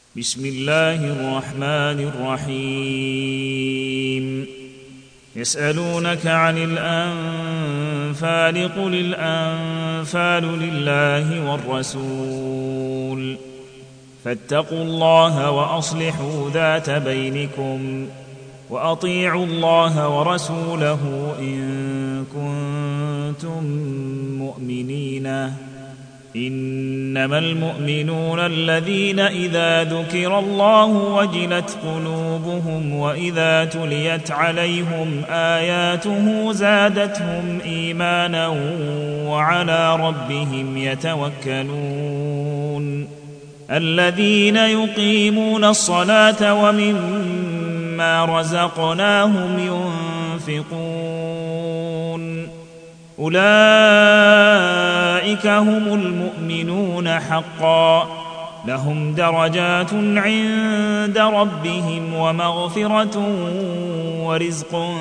بسم الله الرحمن الرحيم يسألونك عن الأنفال قل الأنفال لله والرسول فاتقوا الله وأصلحوا ذات بينكم وأطيعوا الله ورسوله إن كنتم مؤمنين إنما المؤمنون الذين إذا ذكر الله وجلت قلوبهم وإذا تليت عليهم آياته زادتهم إيمانا وعلى ربهم يتوكلون الذين يقيمون الصلاة ومما رزقناهم ينفقون أولئك هم المؤمنون حقا لهم درجات عند ربهم ومغفرة ورزق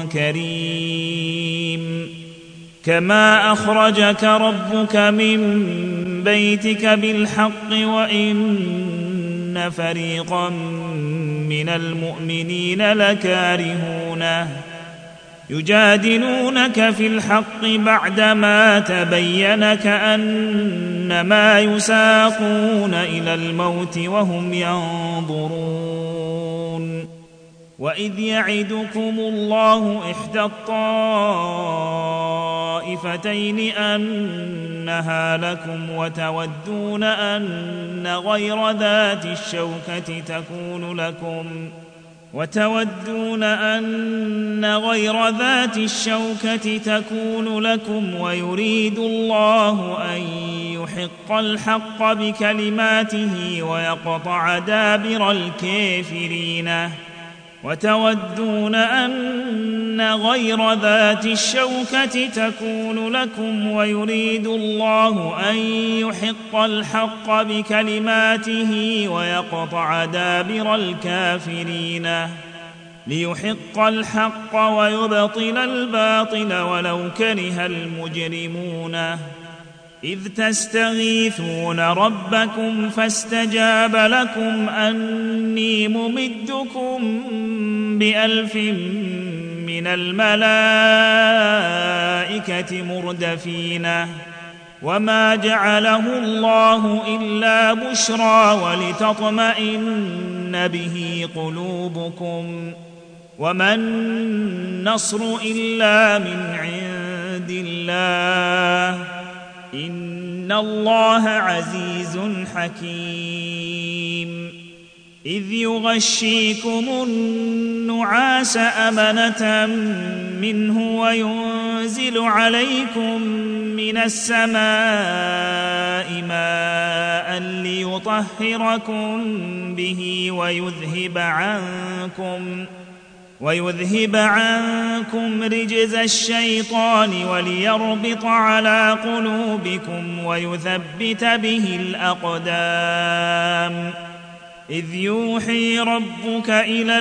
كريم كما أخرجك ربك من بيتك بالحق وإن فريقا من المؤمنين لكارهونه يجادلونك في الحق بعدما تبين كأنما يساقون إلى الموت وهم ينظرون وإذ يعدكم الله إحدى الطائفتين أنها لكم وتودون أن غير ذات الشوكة تكون لكم ويريد الله أن يحق الحق بكلماته ويقطع دابر الكافرين وتودون أن غير ذات الشوكة تكون لكم ويريد الله أن يحق الحق بكلماته ويقطع دابر الكافرين ليحق الحق ويبطل الباطل ولو كره المجرمون إذ تستغيثون ربكم فاستجاب لكم أني ممدكم ب1000 من الملائكة مردفين وما جعله الله إلا بشرى ولتطمئن به قلوبكم وما النصر إلا من عند الله إن الله عزيز حكيم إذ يغشيكم النعاس أمنة منه وينزل عليكم من السماء ماء ليطهركم به ويذهب عنكم رجز الشيطان وليربط على قلوبكم ويثبت به الأقدام إذ يوحي ربك إلى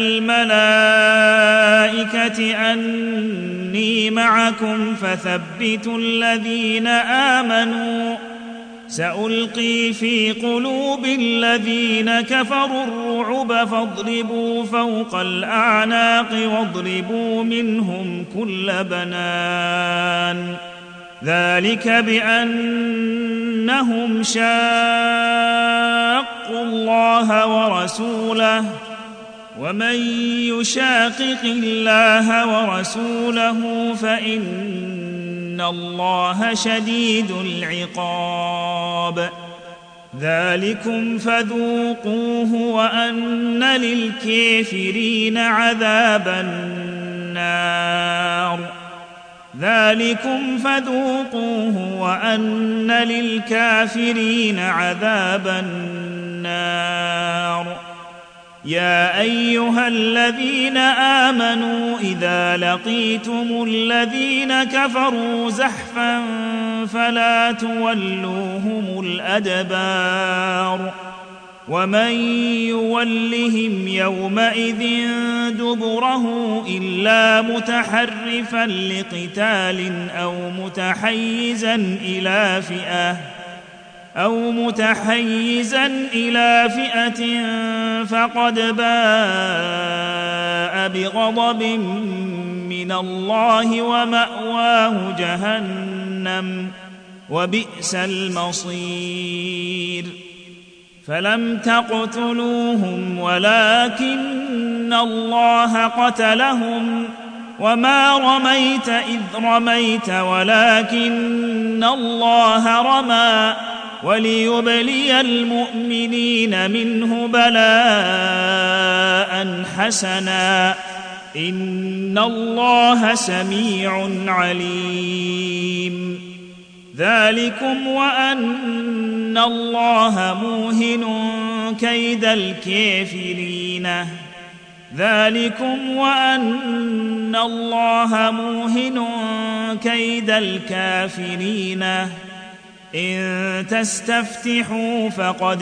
الملائكة أني معكم فثبتوا الذين آمنوا سألقي في قلوب الذين كفروا الرعب فاضربوا فوق الأعناق واضربوا منهم كل بنان ذلك بأنهم شاقوا الله ورسوله ومن يشاقق الله ورسوله فإن الله شديد العقاب ذلكم فذوقوه وأن للكافرين عذاب النار يا أيها الذين آمنوا إذا لقيتم الذين كفروا زحفا فلا تولوهم الأدبار ومن يولهم يومئذ دبره إلا متحرفا لقتال أو متحيزا إلى فئة أو متحيزا إلى فئة فقد باء بغضب من الله ومأواه جهنم وبئس المصير فلم تقتلوهم ولكن الله قتلهم وما رميت إذ رميت ولكن الله رمى وليبلي المؤمنين منه بلاء حسنا إن الله سميع عليم ذلكم وأن الله موهن كيد الكافرين ذلكم وأن الله موهن كيد الكافرين إن تستفتحوا فقد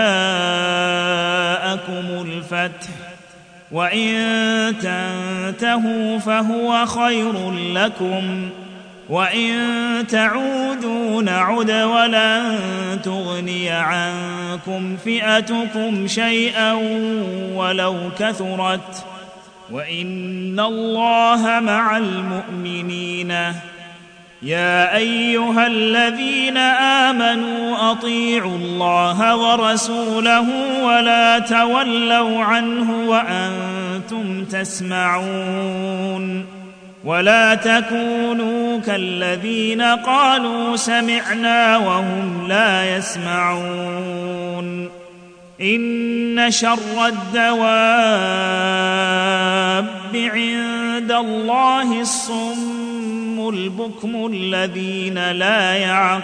جاءكم الفتح وإن تنتهوا فهو خير لكم وإن تعودوا نعد ولن تغني عنكم فئتكم شيئا ولو كثرت وإن الله مع المؤمنين يا أيها الذين آمنوا أطيعوا الله ورسوله ولا تولوا عنه وأنتم تسمعون ولا تكونوا كالذين قالوا سمعنا وهم لا يسمعون إن شر الدواب عند الله الصم البكم الذين لا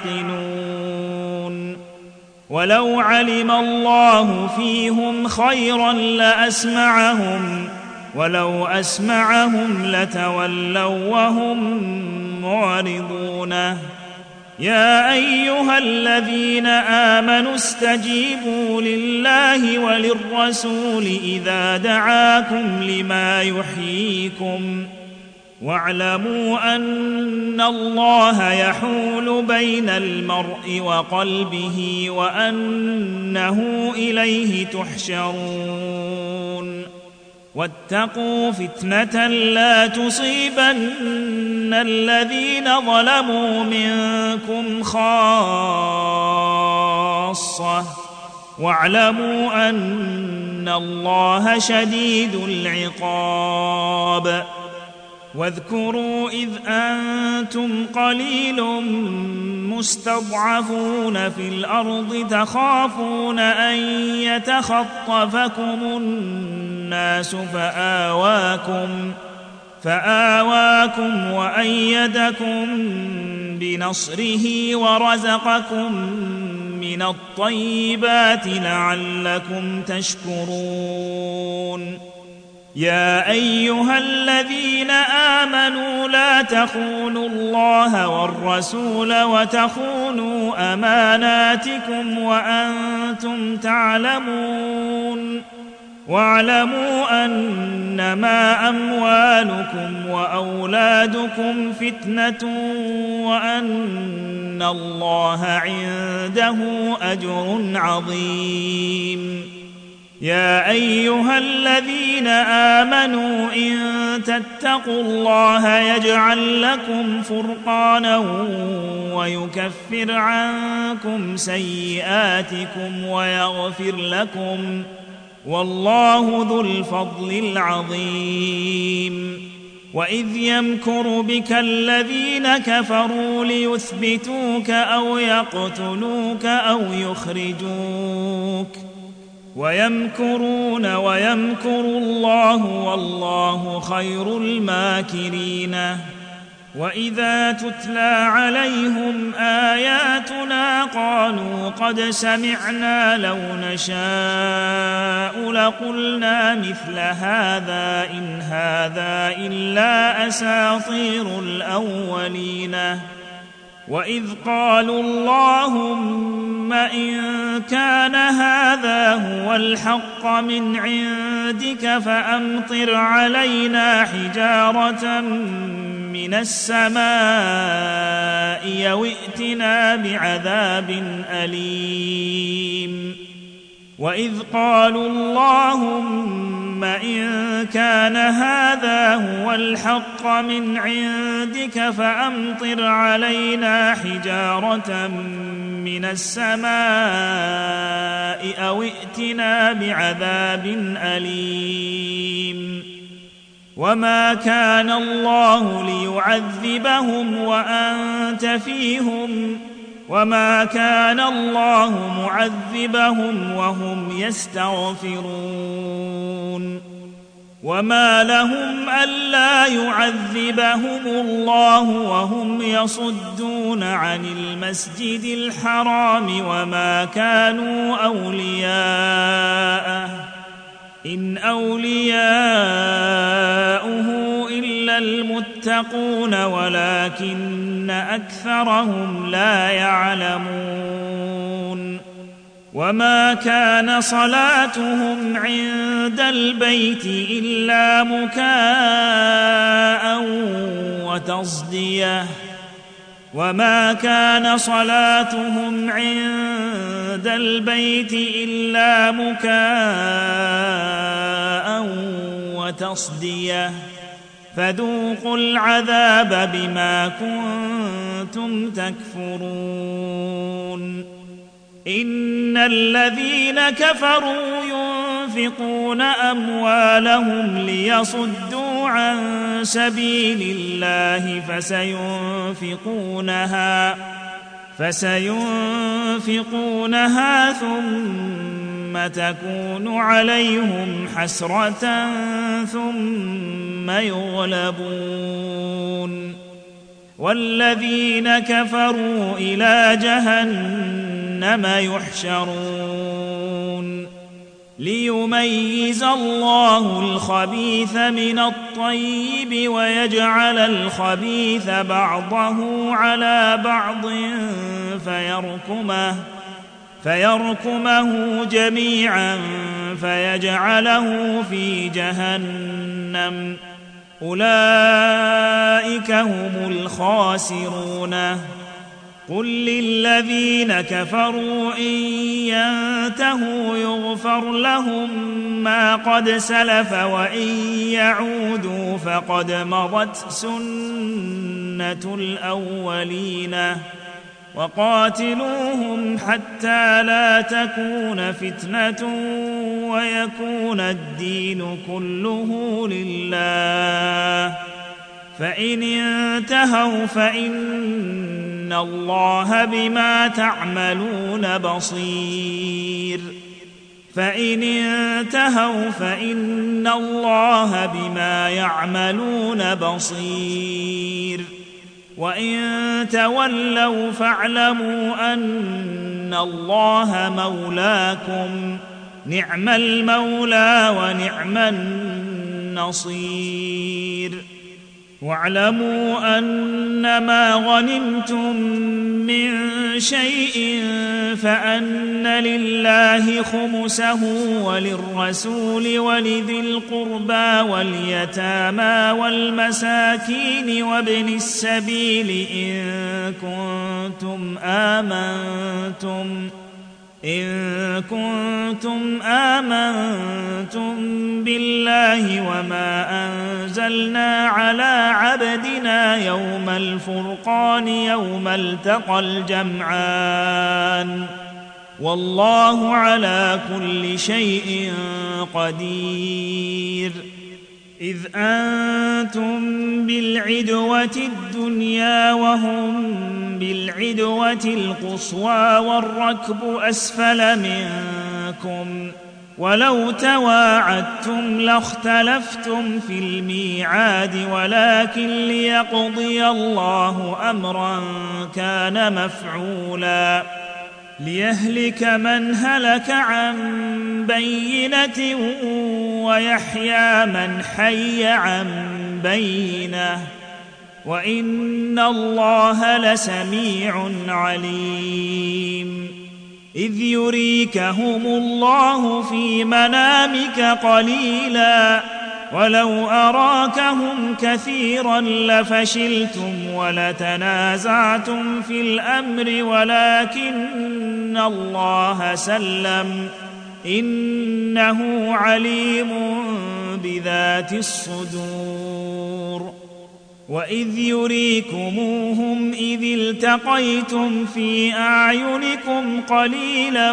يعقلون ولو علم الله فيهم خيرا لأسمعهم ولو أسمعهم لتولوا وهم معرضون يا أيها الذين آمنوا استجيبوا لله وللرسول إذا دعاكم لما يحييكم واعلموا أن الله يحول بين المرء وقلبه وأنه إليه تحشرون واتقوا فتنة لا تصيبن الذين ظلموا منكم خاصة واعلموا أن الله شديد العقاب واذكروا إذ أنتم قليل مستضعفون في الأرض تخافون أن يتخطفكم الناس فآواكم وأيدكم بنصره ورزقكم من الطيبات لعلكم تشكرون يا أيها الذين آمنوا لا تخونوا الله والرسول وتخونوا أماناتكم وأنتم تعلمون واعلموا أنما أموالكم وأولادكم فتنة وأن الله عنده أجر عظيم يا أيها الذين آمنوا إن تتقوا الله يجعل لكم فرقانا ويكفر عنكم سيئاتكم ويغفر لكم والله ذو الفضل العظيم وإذ يمكر بك الذين كفروا ليثبتوك أو يقتلوك أو يخرجوك ويمكرون ويمكر الله والله خير الماكرين وإذا تتلى عليهم آياتنا قالوا قد سمعنا لو نشاء لقلنا مثل هذا إن هذا إلا أساطير الأولين وإذ قالوا اللهم إن كان هذا هو الحق من عندك فأمطر علينا حجارة من السماء أو ائتنا بعذاب أليم وإذ قالوا اللهم إن كان هذا هو الحق من عندك فأمطر علينا حجارة من السماء أو ائتنا بعذاب أليم وما كان الله ليعذبهم وأنت فيهم وما كان الله معذبهم وهم يستغفرون وما لهم ألا يعذبهم الله وهم يصدون عن المسجد الحرام وما كانوا أولياءه إن أولياؤه إلا المتقون ولكن أكثرهم لا يعلمون وما كان صلاتهم عند البيت إلا مكاء وتصدية وما كان صلاتهم عند البيت إلا مكاء وتصدية فذوقوا العذاب بما كنتم تكفرون إن الذين كفروا ينفقون أموالهم ليصدوا عن سبيل الله فسينفقونها ثم تكون عليهم حسرة ثم يغلبون والذين كفروا إلى جهنم يحشرون ليميز الله الخبيث من الطيب ويجعل الخبيث بعضه على بعض فيركمه جميعا فيجعله في جهنم أولئك هم الخاسرون قل للذين كفروا إن ينتهوا يغفر لهم ما قد سلف وإن يعودوا فقد مضت سنة الأولين وقاتلوهم حتى لا تكون فتنة ويكون الدين كله لله فإن انتهوا فإن الله بما تعملون بصير فإن انتهوا فإن الله بما يعملون بصير وإن تولوا فاعلموا أن الله مولاكم نعم المولى ونعم النصير واعلموا أنما غنمتم من شيء فأن لله خمسه وللرسول ولذي القربى واليتامى والمساكين وابن السبيل إن كنتم آمنتم بالله وما أنزلنا على عبدنا يوم الفرقان يوم التقى الجمعان والله على كل شيء قدير إذ أنتم بالعدوة الدنيا وهم بالعدوة القصوى والركب أسفل منكم ولو تواعدتم لاختلفتم في الميعاد ولكن ليقضي الله أمرا كان مفعولا ليهلك من هلك عن بينة ويحيى من حي عن بينة وإن الله لسميع عليم إذ يريكهم الله في منامك قليلا ولو أراكهم كثيرا لفشلتم ولتنازعتم في الأمر ولكن الله سلم إنه عليم بذات الصدور وإذ يريكموهم إذ التقيتم في أعينكم قليلا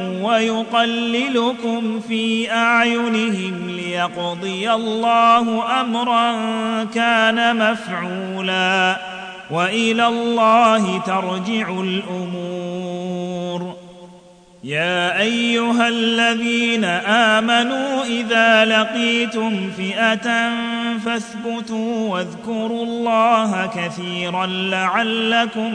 ويقللكم في أعينهم ليقضي الله أمرا كان مفعولا وإلى الله ترجع الأمور يا أيها الذين آمنوا إذا لقيتم فئة فاثبتوا واذكروا الله كثيرا لعلكم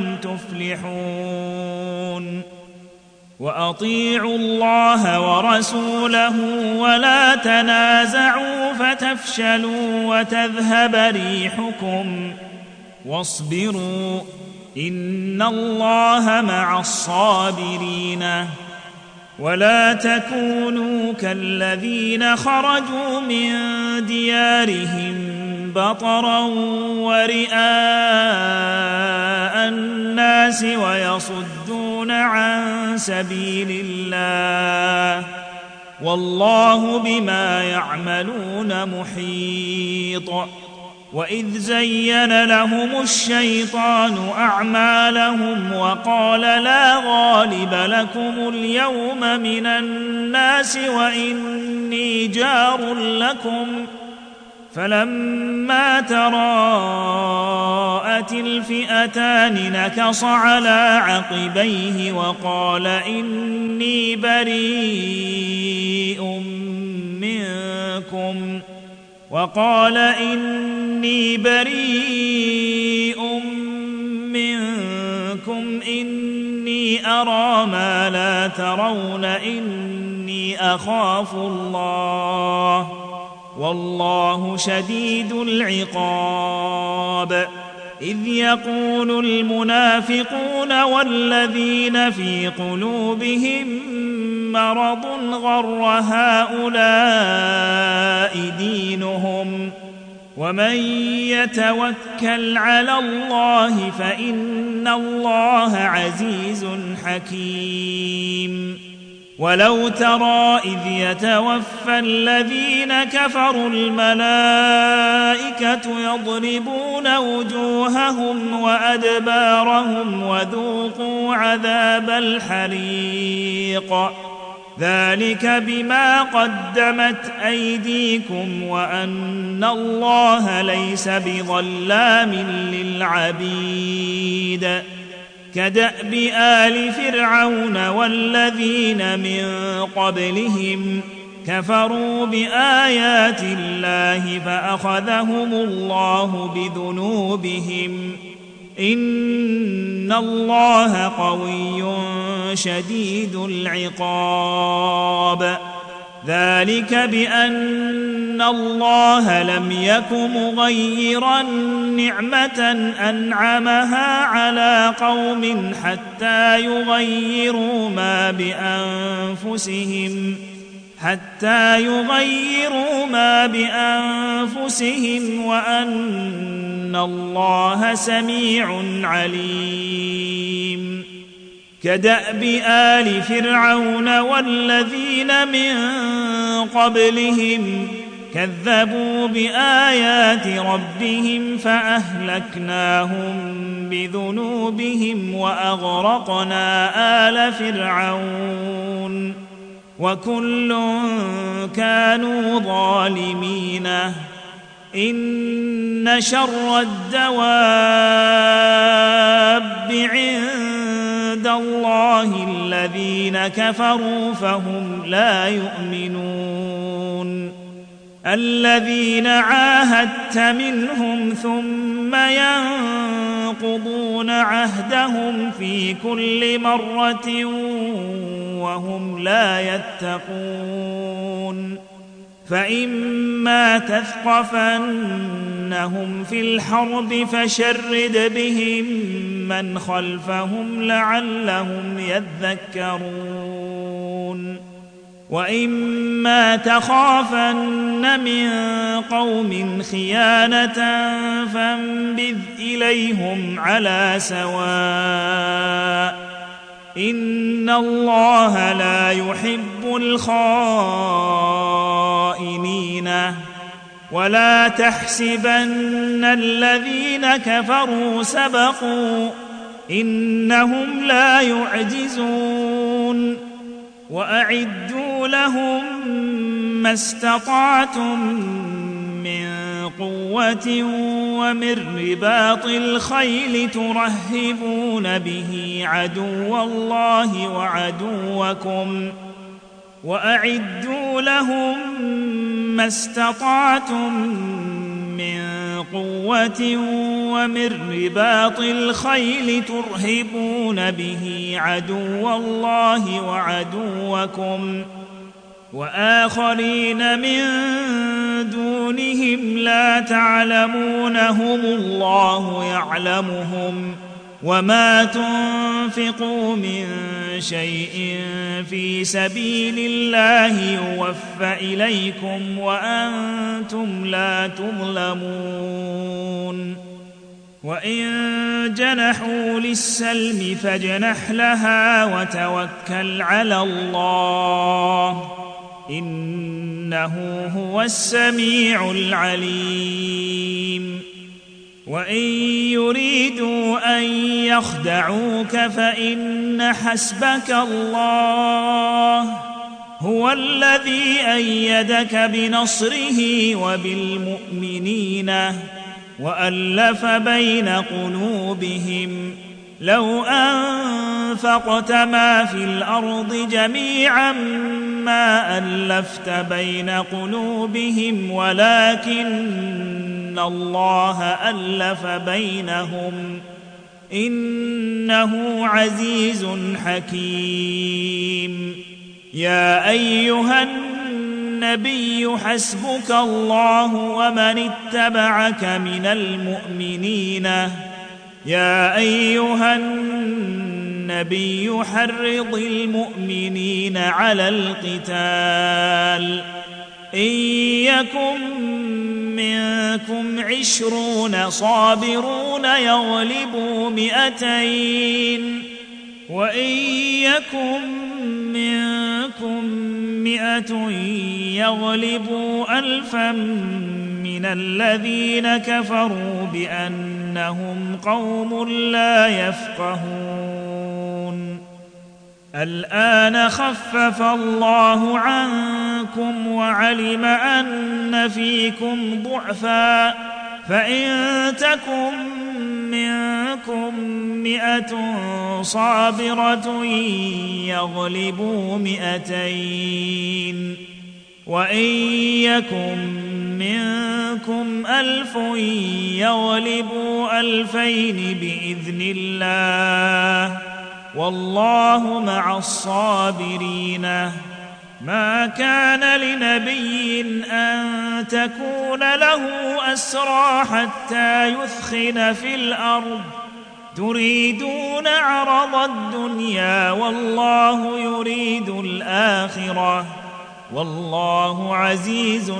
تفلحون وأطيعوا الله ورسوله ولا تنازعوا فتفشلوا وتذهب ريحكم واصبروا إن الله مع الصابرين ولا تكونوا كالذين خرجوا من ديارهم بطرا ورئاء الناس ويصدون عن سبيل الله والله بما يعملون محيط وإذ زين لهم الشيطان أعمالهم وقال لا غالب لكم اليوم من الناس وإني جار لكم فلما تراءت الفئتان نكص على عقبيه وقال إني بريء منكم إني أرى ما لا ترون إني أخاف الله والله شديد العقاب إذ يقول المنافقون والذين في قلوبهم مرض غر هؤلاء دينهم ومن يتوكل على الله فإن الله عزيز حكيم ولو ترى إذ يتوفى الذين كفروا الملائكة يضربون وجوههم وأدبارهم وذوقوا عذاب الحريق ذلك بما قدمت أيديكم وأن الله ليس بظلام للعبيد كدأب آل فرعون والذين من قبلهم كفروا بآيات الله فأخذهم الله بذنوبهم إن الله قوي شديد العقاب ذلك بأن الله لم يك مغيرا نعمة أنعمها على قوم حتى يغيروا ما بأنفسهم وأن الله سميع عليم كدأب آل فرعون والذين من قبلهم كذبوا بآيات ربهم فأهلكناهم بذنوبهم وأغرقنا آل فرعون وكل كانوا ظالمين إن شر الدواب عند الله الذين كفروا فهم لا يؤمنون الذين عاهدت منهم ثم ينقضون عهدهم في كل مرة وهم لا يتقون فإما تثقفنهم في الحرب فشرد بهم من خلفهم لعلهم يذكرون وإما تخافن من قوم خيانة فانبذ إليهم على سواء إن الله لا يحب الخائنين ولا تحسبن الذين كفروا سبقوا إنهم لا يعجزون وأعدوا لهم ما استطعتم من قوة ومن رباط الخيل ترهبون به عدو الله وعدوكم وأعدوا لهم ما استطعتم من قوة ومن رباط الخيل ترهبون به عدو الله وعدوكم وآخرين من دونهم لا تعلمونهم الله يعلمهم وما تنفقوا من شيء في سبيل الله يوفى إليكم وأنتم لا تظلمون وإن جنحوا للسلم فاجنح لها وتوكل على الله إنه هو السميع العليم وإن يريدوا أن يخدعوك فإن حسبك الله هو الذي أيدك بنصره وبالمؤمنين وألف بين قلوبهم لو أنفقت ما في الأرض جميعا ما ألفت بين قلوبهم ولكن الله ألف بينهم إنه عزيز حكيم يا أيها النبي حسبك الله ومن اتبعك من المؤمنين يا أيها النبي حرض المؤمنين على القتال إن يكن منكم 20 صابرون يغلبوا 200 وإن يكن منكم 100 يغلبوا 1000 من الذين كفروا بأنهم قوم لا يفقهون الآن خفف الله عنكم وعلم أن فيكم ضعفا فإن تكن منكم 100 صابرة يغلبوا 200 وإن يكن منكم 1000 يغلبوا 2000 بإذن الله والله مع الصابرين ما كان لنبي أن تكون له أسرى حتى يثخن في الأرض تريدون عرض الدنيا والله يريد الآخرة والله عزيز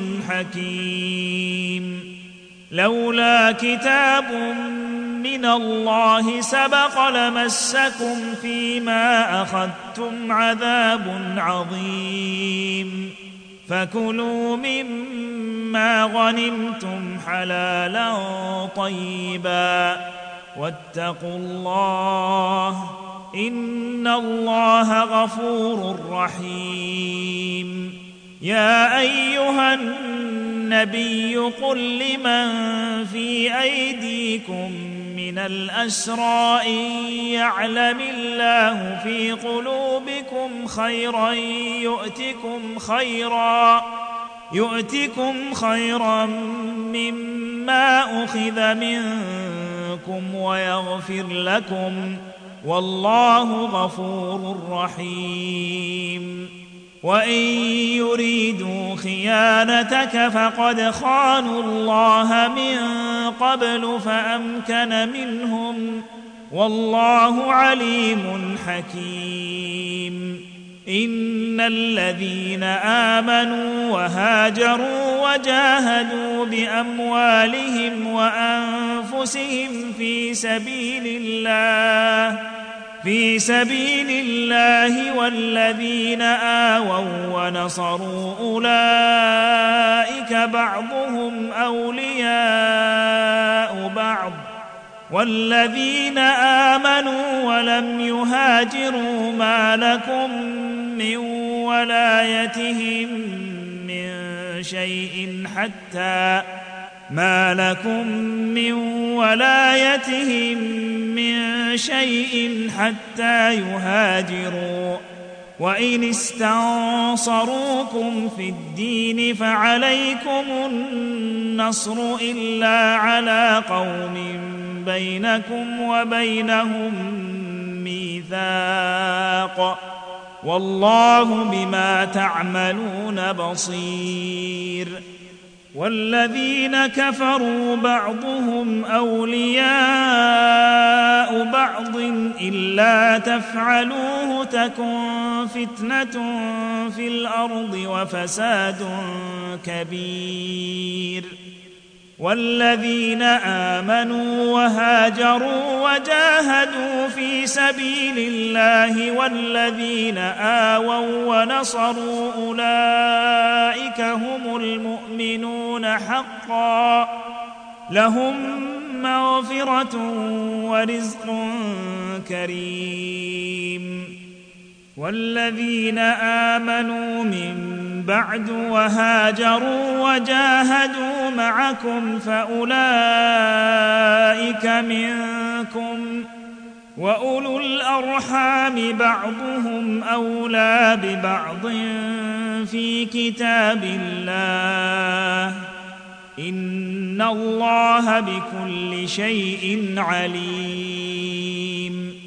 حكيم لولا كتاب من الله سبق لمسكم فيما أخذتم عذاب عظيم فكلوا مما غنمتم حلالا طيبا واتقوا الله إن الله غفور رحيم يا أيها النبي قل لمن في أيديكم من الأسرى إن يعلم الله في قلوبكم خيرا يؤتكم خيرا مما أخذ منكم ويغفر لكم والله غفور رحيم وإن يريدوا خيانتك فقد خانوا الله من قبل فأمكن منهم، والله عليم حكيم. إن الذين آمنوا وهاجروا وجاهدوا بأموالهم وأنفسهم في سبيل الله والذين آووا ونصروا أولئك بعضهم أولياء بعض، والذين آمنوا ولم يهاجروا ما لكم من ولايتهم من شيء حتى يهاجروا، وإن استنصروكم في الدين فعليكم النصر إلا على قوم بينكم وبينهم ميثاق، والله بما تعملون بصير. والذين كفروا بعضهم أولياء بعض إلا تفعلوه تكن فتنة في الأرض وفساد كبير. والذين آمنوا وهاجروا وجاهدوا في سبيل الله والذين آووا ونصروا أولئك هم المؤمنون حقا، لهم مغفرة ورزق كريم. والذين آمنوا من بعد وهاجروا وجاهدوا معكم فأولئك منكم، وأولو الأرحام بعضهم أولى ببعض في كتاب الله، إن الله بكل شيء عليم.